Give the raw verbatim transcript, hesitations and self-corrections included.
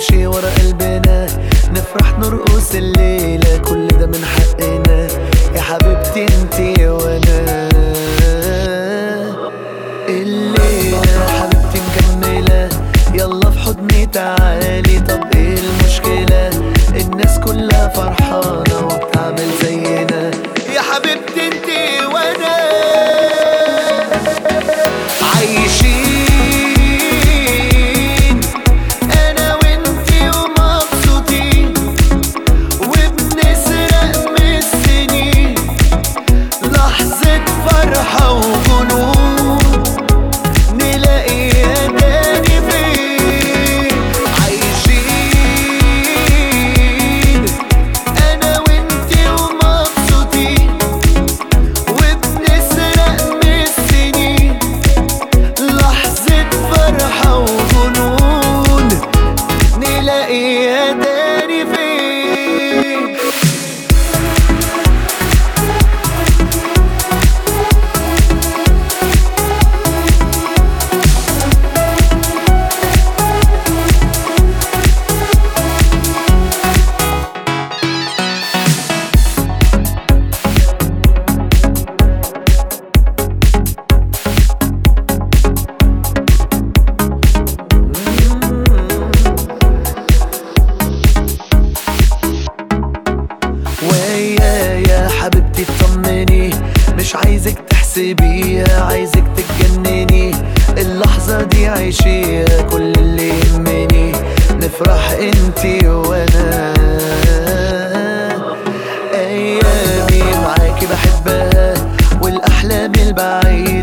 نمشي ورا قلبنا، نفرح نرقص الليلة، كل ده من حقنا يا حبيبتي انتي وانا. الليلة حبيبتي مكملة، يلا في حضني تعالي. طب ايه المشكلة؟ الناس كلها فرحانة وبتعمل زينا يا حبيبتي انتي وانا. عايشين انا وانتي ومبسوطين، وبنسرق من السنين لحظة فرحة وجنون، نلاقيها تاني فين. عايشين انا وانتي ومبسوطين، وبنسرق من السنين لحظة فرحة وجنون، نلاقيها تاني فين. ويا يا حبيبتي اطمني، مش عايزك تحسبيها، عايزك تتجنني. اللحظة دي عيشيها، كل اللي يهمني نفرح انتي وانا. ايامي معاكي بحبها، والاحلام البعيدة